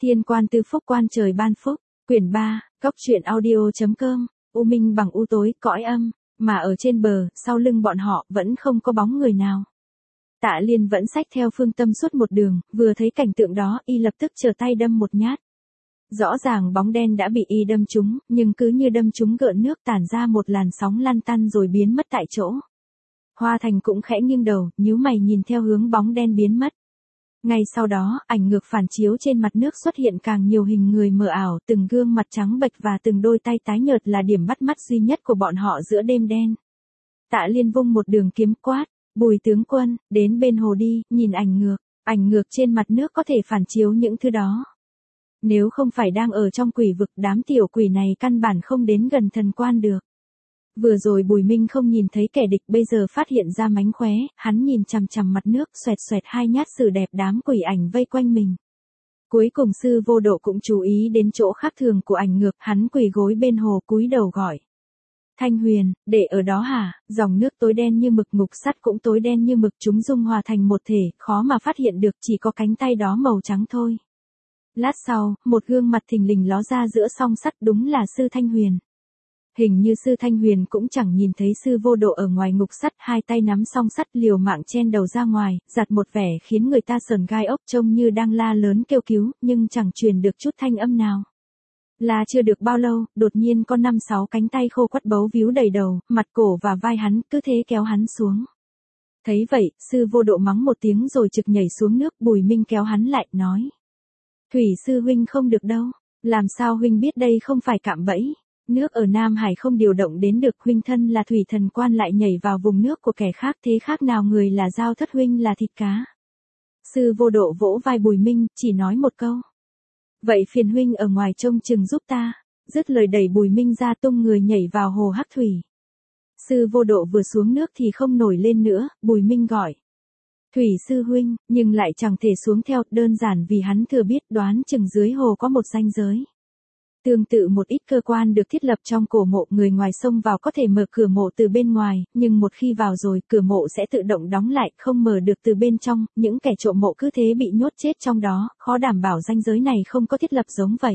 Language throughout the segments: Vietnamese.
Thiên quan tư phúc quan trời ban phúc, quyển 3, góc truyện audio.com, U Minh bằng u tối, cõi âm, mà ở trên bờ, sau lưng bọn họ, vẫn không có bóng người nào. Tạ Liên vẫn xách theo Phương Tâm suốt một đường, vừa thấy cảnh tượng đó, y lập tức trở tay đâm một nhát. Rõ ràng bóng đen đã bị y đâm trúng, nhưng cứ như đâm trúng gợn nước tản ra một làn sóng lăn tăn rồi biến mất tại chỗ. Hoa Thành cũng khẽ nghiêng đầu, nhíu mày nhìn theo hướng bóng đen biến mất. Ngay sau đó, ảnh ngược phản chiếu trên mặt nước xuất hiện càng nhiều hình người mờ ảo, từng gương mặt trắng bệch và từng đôi tay tái nhợt là điểm bắt mắt duy nhất của bọn họ giữa đêm đen. Tạ Liên vung một đường kiếm quát, Bùi tướng quân, đến bên hồ đi, nhìn ảnh ngược trên mặt nước có thể phản chiếu những thứ đó. Nếu không phải đang ở trong quỷ vực, đám tiểu quỷ này căn bản không đến gần thần quan được. Vừa rồi Bùi Minh không nhìn thấy kẻ địch, bây giờ phát hiện ra mánh khóe, hắn nhìn chằm chằm mặt nước, xoẹt xoẹt hai nhát sử đẹp đám quỷ ảnh vây quanh mình. Cuối cùng Sư Vô Độ cũng chú ý đến chỗ khác thường của ảnh ngược, hắn quỳ gối bên hồ cúi đầu gọi. Thanh Huyền, để ở đó hả? Dòng nước tối đen như mực, ngục sắt cũng tối đen như mực, chúng dung hòa thành một thể, khó mà phát hiện được, chỉ có cánh tay đó màu trắng thôi. Lát sau, một gương mặt thình lình ló ra giữa song sắt, đúng là Sư Thanh Huyền. Hình như Sư Thanh Huyền cũng chẳng nhìn thấy Sư Vô Độ ở ngoài ngục sắt, hai tay nắm song sắt liều mạng chen đầu ra ngoài, giặt một vẻ khiến người ta sờn gai ốc, trông như đang la lớn kêu cứu, nhưng chẳng truyền được chút thanh âm nào. Là chưa được bao lâu, đột nhiên có 5-6 cánh tay khô quắt bấu víu đầy đầu, mặt cổ và vai hắn, cứ thế kéo hắn xuống. Thấy vậy, Sư Vô Độ mắng một tiếng rồi trực nhảy xuống nước. Bùi Minh kéo hắn lại, nói. Thủy sư huynh không được đâu, làm sao huynh biết đây không phải cạm bẫy? Nước ở Nam Hải không điều động đến được, huynh thân là thủy thần quan lại nhảy vào vùng nước của kẻ khác, thế khác nào người là dao thất huynh là thịt cá. Sư Vô Độ vỗ vai Bùi Minh, chỉ nói một câu. Vậy phiền huynh ở ngoài trông chừng giúp ta. Dứt lời đẩy Bùi Minh ra, tung người nhảy vào hồ hắc thủy. Sư Vô Độ vừa xuống nước thì không nổi lên nữa, Bùi Minh gọi. Thủy sư huynh, nhưng lại chẳng thể xuống theo, đơn giản vì hắn thừa biết đoán chừng dưới hồ có một ranh giới. Tương tự một ít cơ quan được thiết lập trong cổ mộ, người ngoài xông vào có thể mở cửa mộ từ bên ngoài, nhưng một khi vào rồi, cửa mộ sẽ tự động đóng lại, không mở được từ bên trong, những kẻ trộm mộ cứ thế bị nhốt chết trong đó, khó đảm bảo ranh giới này không có thiết lập giống vậy.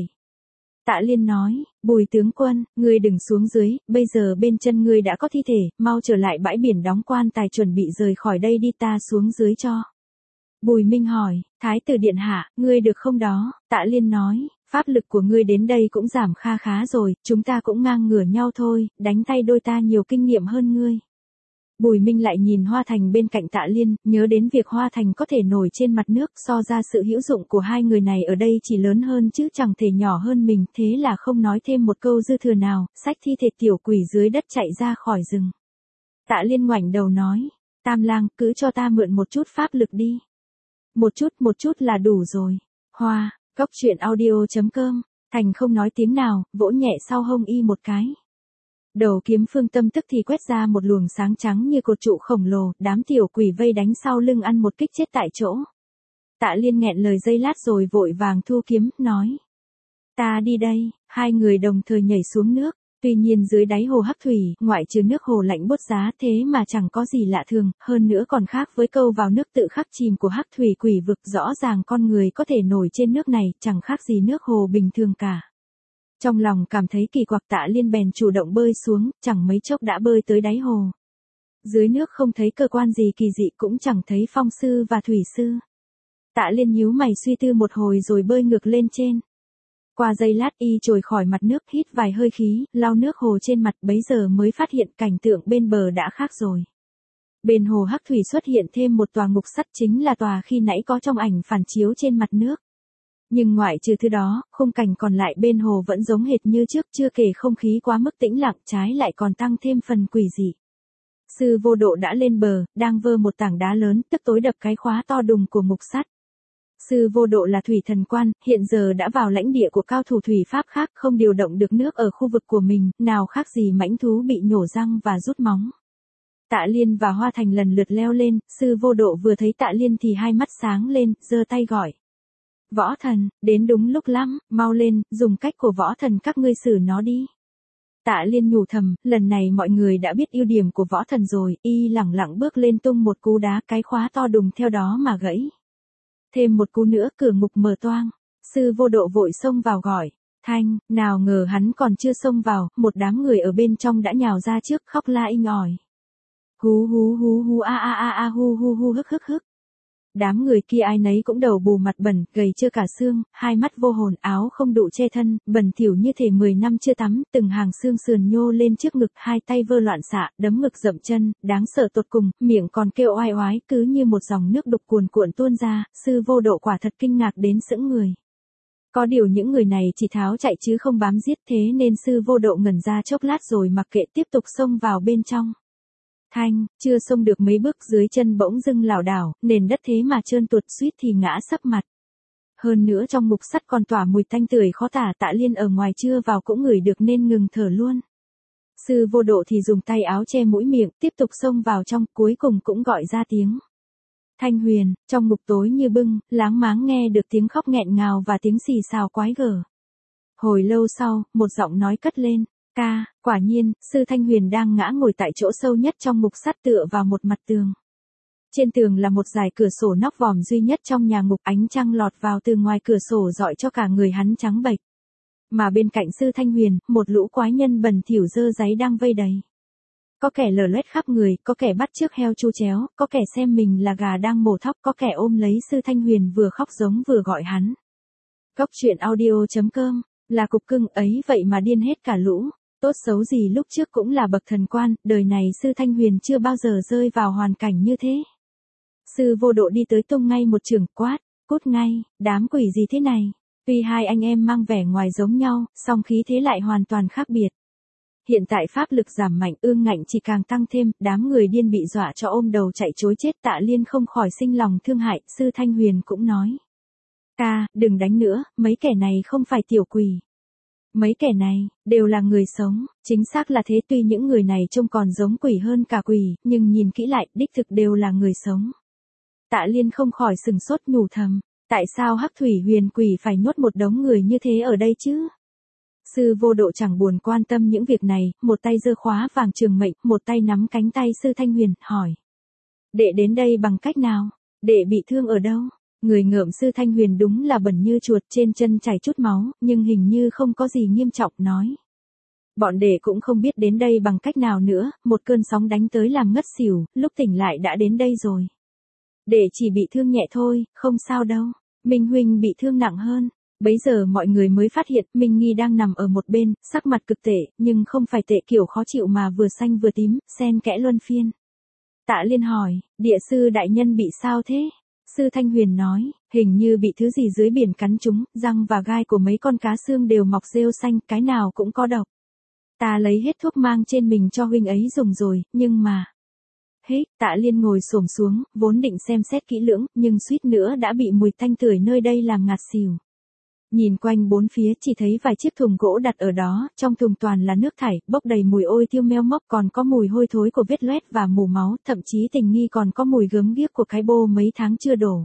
Tạ Liên nói, Bùi tướng quân, ngươi đừng xuống dưới, bây giờ bên chân ngươi đã có thi thể, mau trở lại bãi biển đóng quan tài chuẩn bị rời khỏi đây đi, ta xuống dưới cho. Bùi Minh hỏi, Thái tử điện hạ, ngươi được không đó? Tạ Liên nói, pháp lực của ngươi đến đây cũng giảm kha khá rồi, chúng ta cũng ngang ngửa nhau thôi, đánh tay đôi ta nhiều kinh nghiệm hơn ngươi. Bùi Minh lại nhìn Hoa Thành bên cạnh Tạ Liên, nhớ đến việc Hoa Thành có thể nổi trên mặt nước, so ra sự hữu dụng của hai người này ở đây chỉ lớn hơn chứ chẳng thể nhỏ hơn mình, thế là không nói thêm một câu dư thừa nào, xách thi thể tiểu quỷ dưới đất chạy ra khỏi rừng. Tạ Liên ngoảnh đầu nói, Tam lang, cứ cho ta mượn một chút pháp lực đi. Một chút là đủ rồi. Hoa, góc truyện audio.com, Thành không nói tiếng nào, vỗ nhẹ sau hông y một cái. Đầu kiếm Phương Tâm tức thì quét ra một luồng sáng trắng như cột trụ khổng lồ, đám tiểu quỷ vây đánh sau lưng ăn một kích chết tại chỗ. Tạ Liên nghẹn lời giây lát rồi vội vàng thu kiếm, nói. Ta đi đây, hai người đồng thời nhảy xuống nước. Tuy nhiên dưới đáy hồ hắc thủy, ngoại trừ nước hồ lạnh buốt giá, thế mà chẳng có gì lạ thường, hơn nữa còn khác với câu vào nước tự khắc chìm của hắc thủy quỷ vực, rõ ràng con người có thể nổi trên nước này, chẳng khác gì nước hồ bình thường cả. Trong lòng cảm thấy kỳ quặc, Tạ Liên bèn chủ động bơi xuống, chẳng mấy chốc đã bơi tới đáy hồ. Dưới nước không thấy cơ quan gì kỳ dị, cũng chẳng thấy phong sư và thủy sư. Tạ Liên nhíu mày suy tư một hồi rồi bơi ngược lên trên. Qua giây lát y trồi khỏi mặt nước, hít vài hơi khí, lau nước hồ trên mặt, bấy giờ mới phát hiện cảnh tượng bên bờ đã khác rồi. Bên hồ hắc thủy xuất hiện thêm một tòa ngục sắt, chính là tòa khi nãy có trong ảnh phản chiếu trên mặt nước. Nhưng ngoại trừ thứ đó, khung cảnh còn lại bên hồ vẫn giống hệt như trước, chưa kể không khí quá mức tĩnh lặng, trái lại còn tăng thêm phần quỷ dị. Sư Vô Độ đã lên bờ, đang vơ một tảng đá lớn, tức tối đập cái khóa to đùng của ngục sắt. Sư Vô Độ là thủy thần quan, hiện giờ đã vào lãnh địa của cao thủ thủy pháp khác, không điều động được nước ở khu vực của mình, nào khác gì mãnh thú bị nhổ răng và rút móng. Tạ Liên và Hoa Thành lần lượt leo lên, Sư Vô Độ vừa thấy Tạ Liên thì hai mắt sáng lên, giơ tay gọi. Võ thần, đến đúng lúc lắm, mau lên, dùng cách của võ thần các ngươi xử nó đi. Tạ Liên nhủ thầm, lần này mọi người đã biết ưu điểm của võ thần rồi, y lẳng lặng bước lên tung một cú đá, cái khóa to đùng theo đó mà gãy. Thêm một cú nữa, cửa ngục mở toang. Sư vô độ vội xông vào gọi. Thanh, nào ngờ hắn còn chưa xông vào, một đám người ở bên trong đã nhào ra trước khóc la inh ỏi. Hú hú hú hú a a a a hu hu hu hức hức hức. Đám người kia ai nấy cũng đầu bù mặt bẩn, gầy chưa cả xương, hai mắt vô hồn, áo không đủ che thân, bẩn thỉu như thể 10 năm chưa tắm, từng hàng xương sườn nhô lên trước ngực, hai tay vơ loạn xạ, đấm ngực dậm chân, đáng sợ tột cùng, miệng còn kêu oai oái, cứ như một dòng nước đục cuồn cuộn tuôn ra, sư vô độ quả thật kinh ngạc đến sững người. Có điều những người này chỉ tháo chạy chứ không bám giết, thế nên sư vô độ ngẩn ra chốc lát rồi mặc kệ tiếp tục xông vào bên trong. Thanh, chưa xông được mấy bước dưới chân bỗng dưng lảo đảo, nền đất thế mà trơn tuột suýt thì ngã sấp mặt. Hơn nữa trong mục sắt còn tỏa mùi tanh tưởi khó tả, Tạ Liên ở ngoài chưa vào cũng ngửi được nên ngừng thở luôn. Sư vô độ thì dùng tay áo che mũi miệng, tiếp tục xông vào trong, cuối cùng cũng gọi ra tiếng. Thanh Huyền, trong ngục tối như bưng, láng máng nghe được tiếng khóc nghẹn ngào và tiếng xì xào quái gở. Hồi lâu sau, một giọng nói cất lên. Ca, quả nhiên, sư Thanh Huyền đang ngã ngồi tại chỗ sâu nhất trong mục sắt tựa vào một mặt tường. Trên tường là một dải cửa sổ nóc vòm duy nhất trong nhà ngục, ánh trăng lọt vào từ ngoài cửa sổ rọi cho cả người hắn trắng bệch. Mà bên cạnh sư Thanh Huyền, một lũ quái nhân bẩn thỉu dơ dáy đang vây đầy. Có kẻ lở loét khắp người, có kẻ bắt chước heo chu chéo, có kẻ xem mình là gà đang mổ thóc, có kẻ ôm lấy sư Thanh Huyền vừa khóc giống vừa gọi hắn. Góc truyện audio.com, là cục cưng ấy vậy mà điên hết cả lũ. Tốt xấu gì lúc trước cũng là bậc thần quan, đời này sư Thanh Huyền chưa bao giờ rơi vào hoàn cảnh như thế. Sư vô độ đi tới tung ngay một chưởng quát, cút ngay, đám quỷ gì thế này. Tuy hai anh em mang vẻ ngoài giống nhau, song khí thế lại hoàn toàn khác biệt. Hiện tại pháp lực giảm mạnh, ương ngạnh chỉ càng tăng thêm, đám người điên bị dọa cho ôm đầu chạy trối chết. Tạ Liên không khỏi sinh lòng thương hại, sư Thanh Huyền cũng nói. Ca, đừng đánh nữa, mấy kẻ này không phải tiểu quỷ. Mấy kẻ này, đều là người sống, chính xác là thế, tuy những người này trông còn giống quỷ hơn cả quỷ, nhưng nhìn kỹ lại, đích thực đều là người sống. Tạ Liên không khỏi sừng sốt nhủ thầm, tại sao Hắc Thủy Huyền Quỷ phải nhốt một đống người như thế ở đây chứ? Sư vô độ chẳng buồn quan tâm những việc này, một tay giơ khóa vàng trường mệnh, một tay nắm cánh tay sư Thanh Huyền, hỏi. Đệ đến đây bằng cách nào? Đệ bị thương ở đâu? Người ngợm sư Thanh Huyền đúng là bẩn như chuột, trên chân chảy chút máu, nhưng hình như không có gì nghiêm trọng, nói. Bọn đệ cũng không biết đến đây bằng cách nào nữa, một cơn sóng đánh tới làm ngất xỉu, lúc tỉnh lại đã đến đây rồi. Đệ chỉ bị thương nhẹ thôi, không sao đâu. Minh huynh bị thương nặng hơn. Bấy giờ mọi người mới phát hiện Minh Nghi đang nằm ở một bên, sắc mặt cực tệ, nhưng không phải tệ kiểu khó chịu mà vừa xanh vừa tím, xen kẽ luân phiên. Tạ Liên hỏi, địa sư đại nhân bị sao thế? Sư Thanh Huyền nói, hình như bị thứ gì dưới biển cắn trúng, răng và gai của mấy con cá xương đều mọc rêu xanh, cái nào cũng có độc. Ta lấy hết thuốc mang trên mình cho huynh ấy dùng rồi, nhưng mà... Hết, Tạ Liên ngồi xổm xuống, vốn định xem xét kỹ lưỡng, nhưng suýt nữa đã bị mùi tanh tưởi nơi đây làm ngạt xỉu. Nhìn quanh bốn phía chỉ thấy vài chiếc thùng gỗ đặt ở đó, trong thùng toàn là nước thải, bốc đầy mùi ôi thiêu meo mốc, còn có mùi hôi thối của vết loét và mù máu, thậm chí tình nghi còn có mùi gớm ghiếc của cái bô mấy tháng chưa đổ.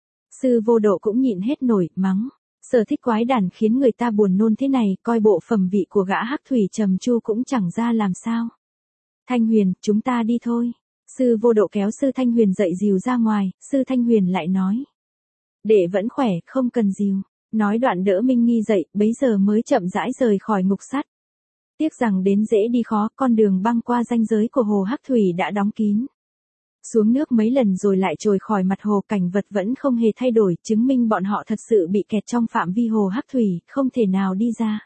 Sư vô độ cũng nhịn hết nổi, mắng. Sở thích quái đản khiến người ta buồn nôn thế này, coi bộ phẩm vị của gã Hắc Thủy Trầm Chu cũng chẳng ra làm sao. Thanh Huyền, chúng ta đi thôi. Sư vô độ kéo sư Thanh Huyền dậy dìu ra ngoài, sư Thanh Huyền lại nói. Đệ vẫn khỏe, không cần dìu. Nói đoạn đỡ Minh Nghi dậy, bấy giờ mới chậm rãi rời khỏi ngục sắt. Tiếc rằng đến dễ đi khó, con đường băng qua ranh giới của hồ Hắc Thủy đã đóng kín. Xuống nước mấy lần rồi lại trồi khỏi mặt hồ, cảnh vật vẫn không hề thay đổi, chứng minh bọn họ thật sự bị kẹt trong phạm vi hồ Hắc Thủy, không thể nào đi ra.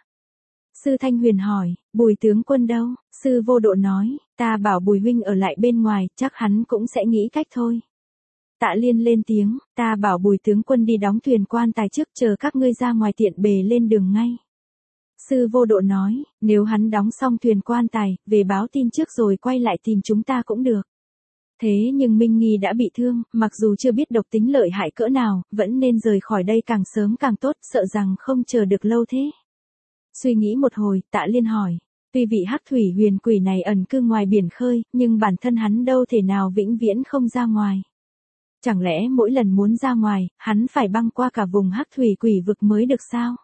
Sư Thanh Huyền hỏi, Bùi tướng quân đâu? Sư vô độ nói, ta bảo Bùi huynh ở lại bên ngoài, chắc hắn cũng sẽ nghĩ cách thôi. Tạ Liên lên tiếng, ta bảo Bùi tướng quân đi đóng thuyền quan tài trước, chờ các ngươi ra ngoài tiện bề lên đường ngay. Sư vô độ nói, nếu hắn đóng xong thuyền quan tài, về báo tin trước rồi quay lại tìm chúng ta cũng được. Thế nhưng Minh Nghi đã bị thương, mặc dù chưa biết độc tính lợi hại cỡ nào, vẫn nên rời khỏi đây càng sớm càng tốt, sợ rằng không chờ được lâu thế. Suy nghĩ một hồi, Tạ Liên hỏi, tuy vị Hắc Thủy Huyền Quỷ này ẩn cư ngoài biển khơi, nhưng bản thân hắn đâu thể nào vĩnh viễn không ra ngoài. Chẳng lẽ mỗi lần muốn ra ngoài, hắn phải băng qua cả vùng Hắc Thủy Quỷ vực mới được sao?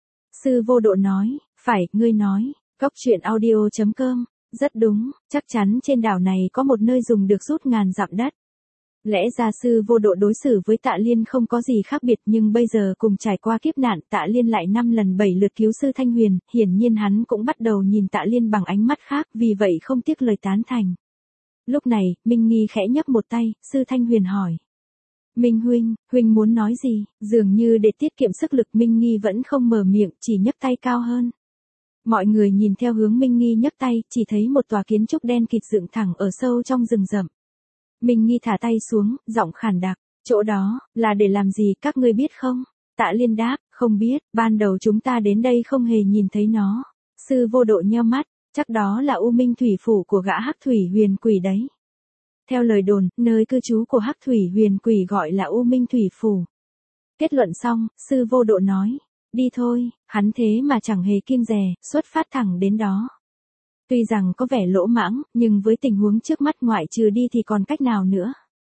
Sư vô độ nói, phải, ngươi nói, góc truyện audio.com, rất đúng, chắc chắn trên đảo này có một nơi dùng được rút ngàn dặm đất. Lẽ ra sư vô độ đối xử với Tạ Liên không có gì khác biệt, nhưng bây giờ cùng trải qua kiếp nạn, Tạ Liên lại 5 lần 7 lượt cứu sư Thanh Huyền, hiển nhiên hắn cũng bắt đầu nhìn Tạ Liên bằng ánh mắt khác, vì vậy không tiếc lời tán thành. Lúc này, Minh Nghi khẽ nhấc một tay, sư Thanh Huyền hỏi. Minh huynh muốn nói gì? Dường như để tiết kiệm sức lực, Minh Nghi vẫn không mở miệng, chỉ nhấc tay cao hơn. Mọi người nhìn theo hướng Minh Nghi nhấc tay, chỉ thấy một tòa kiến trúc đen kịt dựng thẳng ở sâu trong rừng rậm. Minh Nghi thả tay xuống, giọng khàn đặc, chỗ đó, là để làm gì các ngươi biết không? Tạ Liên đáp, không biết, ban đầu chúng ta đến đây không hề nhìn thấy nó. Sư vô độ nheo mắt, chắc đó là U Minh Thủy Phủ của gã Hắc Thủy Huyền Quỷ đấy. Theo lời đồn, nơi cư trú của Hắc Thủy Huyền Quỷ gọi là U Minh Thủy Phủ. Kết luận xong, sư vô độ nói, đi thôi, hắn thế mà chẳng hề kiêng dè, xuất phát thẳng đến đó. Tuy rằng có vẻ lỗ mãng, nhưng với tình huống trước mắt ngoại trừ đi thì còn cách nào nữa.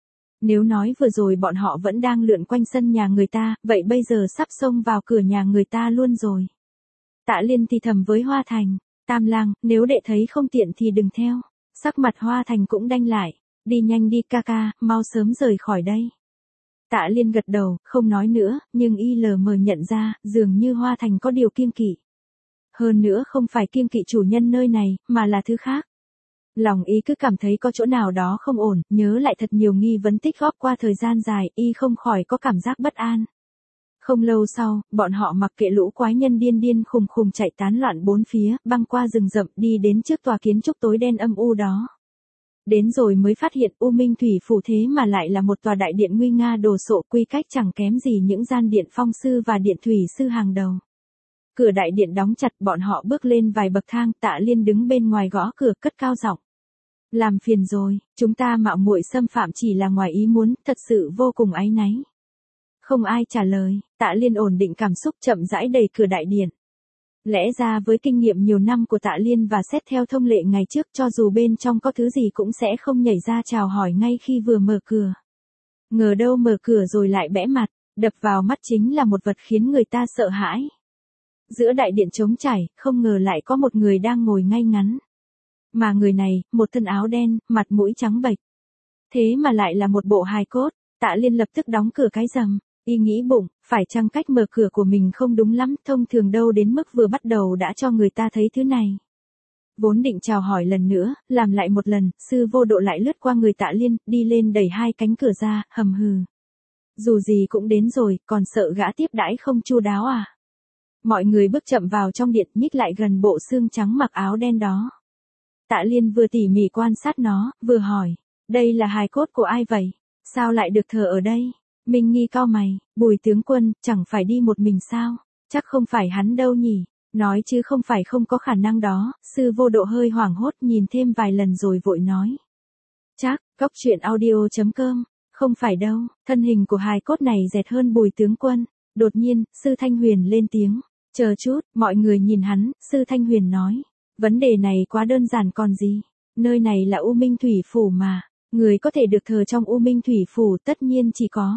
Nếu nói vừa rồi bọn họ vẫn đang lượn quanh sân nhà người ta, vậy bây giờ sắp xông vào cửa nhà người ta luôn rồi. Tạ Liên thì thầm với Hoa Thành, Tam Lang, nếu đệ thấy không tiện thì đừng theo. Sắc mặt Hoa Thành cũng đanh lại, đi nhanh đi ca ca, mau sớm rời khỏi đây. Tạ Liên gật đầu, không nói nữa, nhưng ILM nhận ra, dường như Hoa Thành có điều kiêng kỵ. Hơn nữa không phải kiêng kỵ chủ nhân nơi này, mà là thứ khác. Lòng y cứ cảm thấy có chỗ nào đó không ổn, nhớ lại thật nhiều nghi vấn tích góp qua thời gian dài, y không khỏi có cảm giác bất an. Không lâu sau, bọn họ mặc kệ lũ quái nhân điên điên khùng khùng chạy tán loạn bốn phía, băng qua rừng rậm đi đến trước tòa kiến trúc tối đen âm u đó. Đến rồi mới phát hiện U Minh Thủy Phủ thế mà lại là một tòa đại điện nguy nga đồ sộ, quy cách chẳng kém gì những gian điện phong sư và điện thủy sư hàng đầu. Cửa đại điện đóng chặt, bọn họ bước lên vài bậc thang, Tạ Liên đứng bên ngoài gõ cửa cất cao giọng. Làm phiền rồi, chúng ta mạo muội xâm phạm chỉ là ngoài ý muốn, thật sự vô cùng áy náy. Không ai trả lời, Tạ Liên ổn định cảm xúc chậm rãi đẩy cửa đại điện. Lẽ ra với kinh nghiệm nhiều năm của Tạ Liên và xét theo thông lệ ngày trước, cho dù bên trong có thứ gì cũng sẽ không nhảy ra chào hỏi ngay khi vừa mở cửa. Ngờ đâu mở cửa rồi lại bẽ mặt, đập vào mắt chính là một vật khiến người ta sợ hãi. Giữa đại điện trống trải, không ngờ lại có một người đang ngồi ngay ngắn. Mà người này, một thân áo đen, mặt mũi trắng bệch. Thế mà lại là một bộ hài cốt. Tạ Liên lập tức đóng cửa cái rầm. Y nghĩ bụng, phải chăng cách mở cửa của mình không đúng lắm, thông thường đâu đến mức vừa bắt đầu đã cho người ta thấy thứ này. Vốn định chào hỏi lần nữa, làm lại một lần, sư vô độ lại lướt qua người Tạ Liên, đi lên đẩy hai cánh cửa ra, hầm hừ. Dù gì cũng đến rồi, còn sợ gã tiếp đãi không chu đáo à? Mọi người bước chậm vào trong điện, nhích lại gần bộ xương trắng mặc áo đen đó. Tạ Liên vừa tỉ mỉ quan sát nó, vừa hỏi, đây là hài cốt của ai vậy? Sao lại được thờ ở đây? Minh Nghi cau mày, Bùi tướng quân, chẳng phải đi một mình sao? Chắc không phải hắn đâu nhỉ? Nói chứ không phải không có khả năng đó, sư vô độ hơi hoảng hốt nhìn thêm vài lần rồi vội nói. Chắc, Cốc Truyện Audio.com, không phải đâu, thân hình của hài cốt này dẹt hơn Bùi tướng quân. Đột nhiên, sư Thanh Huyền lên tiếng, chờ chút, mọi người nhìn hắn, sư Thanh Huyền nói. Vấn đề này quá đơn giản còn gì, nơi này là U Minh Thủy Phủ mà, người có thể được thờ trong U Minh Thủy Phủ tất nhiên chỉ có.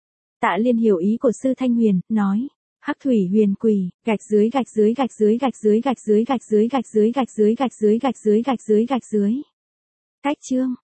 Tạ Liên hiểu ý của sư Thanh Huyền, nói, Hắc Thủy Huyền Quỷ, gạch dưới gạch dưới gạch dưới gạch dưới gạch dưới gạch dưới gạch dưới gạch dưới gạch dưới gạch dưới gạch dưới gạch dưới. Cách chương